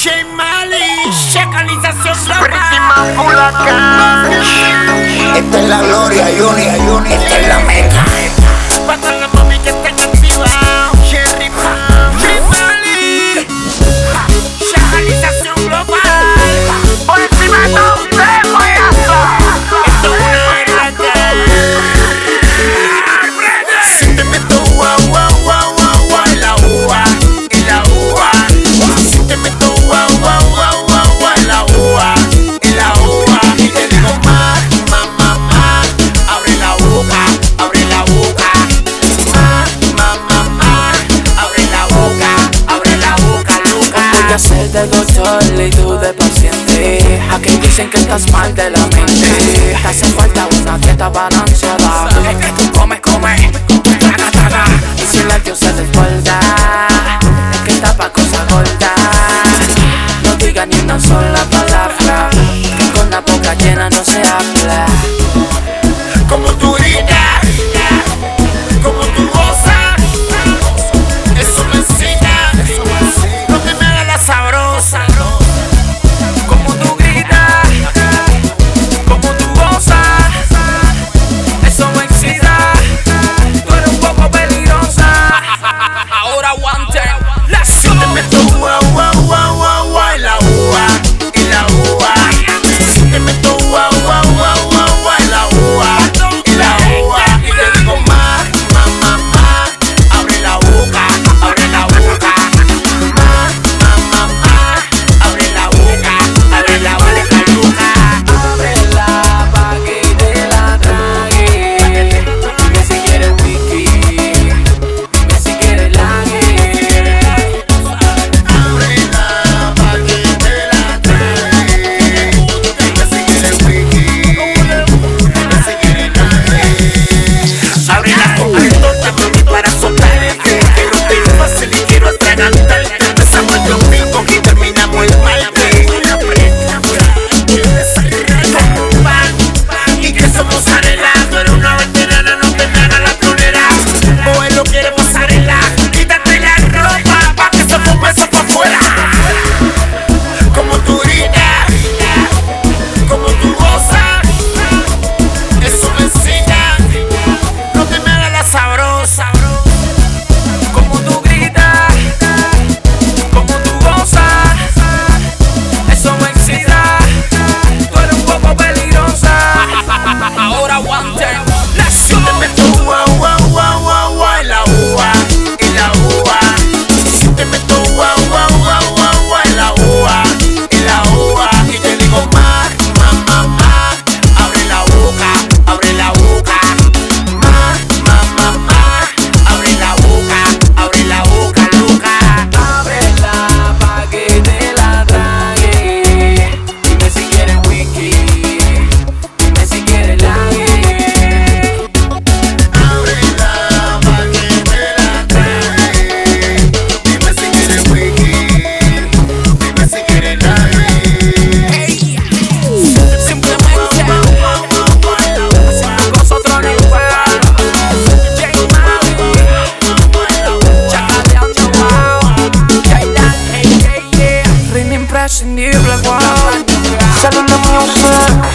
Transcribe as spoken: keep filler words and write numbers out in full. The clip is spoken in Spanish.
J Mali, chacalización Prísima Fulacán. Esta es la gloria, Juni, Juni, esta es la meta. Para la mami que está activado, Cherry Pam, J Mali, chacalización global. Por encima de todo usted, coñazo. Esto es una verdad. Si te meto guau, guau, guau, guau, guau, en la ua, en la ua. Si te meto guau, guau, guau, guau, guau, en la ua, en la ua. Y te digo más, más, más, más. Abre la boca, abre la boca. Más, más, más, más. Abre la boca, abre la boca, loca. Voy a ser de doctor y tú de paciente. Aquí dicen que estás mal de la mente. Te hace falta una dieta balanceada. Es que tú comes, comes, traga, traga. Y si la diosa se desborda, es que está pa' cosas gordas. No diga ni una sola palabra, que con la boca llena no se habla. Como tú gritas, como tú gozas, eso me excita. No te me hagas la sabrosa. Como tú gritas, como tú gozas, eso me excita. Tú eres un poco peligrosa. Ahora aguante. Yo te meto guau, guau, guau, guau, guau, en la ua, en la ua. Si te meto guau, guau, guau, guau, guau, en la ua, en la ua. Y te digo más, más, más, más. Abre la boca, abre la boca. Más, más, más, más. Abre la boca, abre la boca, loca. Ábrela pa' que te la trague. Dime si quieres whisky, dime si quieres lager. Ábrela pa' que te la trague. Dime si quieres whisky, dime si quieres lager. Abre la cobertura, mami, para soltarte. Que no te lo fácil y quiero atragantarte. Empezamos el domingo y terminamos el martes. Y que somos arela. Tú eres una veterana, no te me hagas la florera. O él lo quiere pasarela. Quítate la ropa pa' que se ponga eso pa' afuera. Como tú gritas, como tú gozas, eso me excita. No te me hagas la sabrosa. Como tú gritas, como tú gozas, eso me excita. Tú eres un poco peligrosa. Ahora aguante. Yo te meto guau, guau, guau, guau, guau, en la ua, en la ua. Si te meto guau, guau, guau, guau, guau, en la ua, en la ua. Y te digo más, más, más, más. Abre la boca, abre la boca. Más, más, más, más. Abre la boca, abre la boca, loca. Ábrela pa' que te la trague. Dime si quieres whisky, dime si quieres lager. Ábrela pa' que te la trague. Dime si quieres whisky, dime si quieres lager. Simplemente hacemos nosotros en el juego. J Mali, chacaleando, wow. Jaylan, hey, yeah, yeah. Ritmo imprescindible, wow. Solo la music.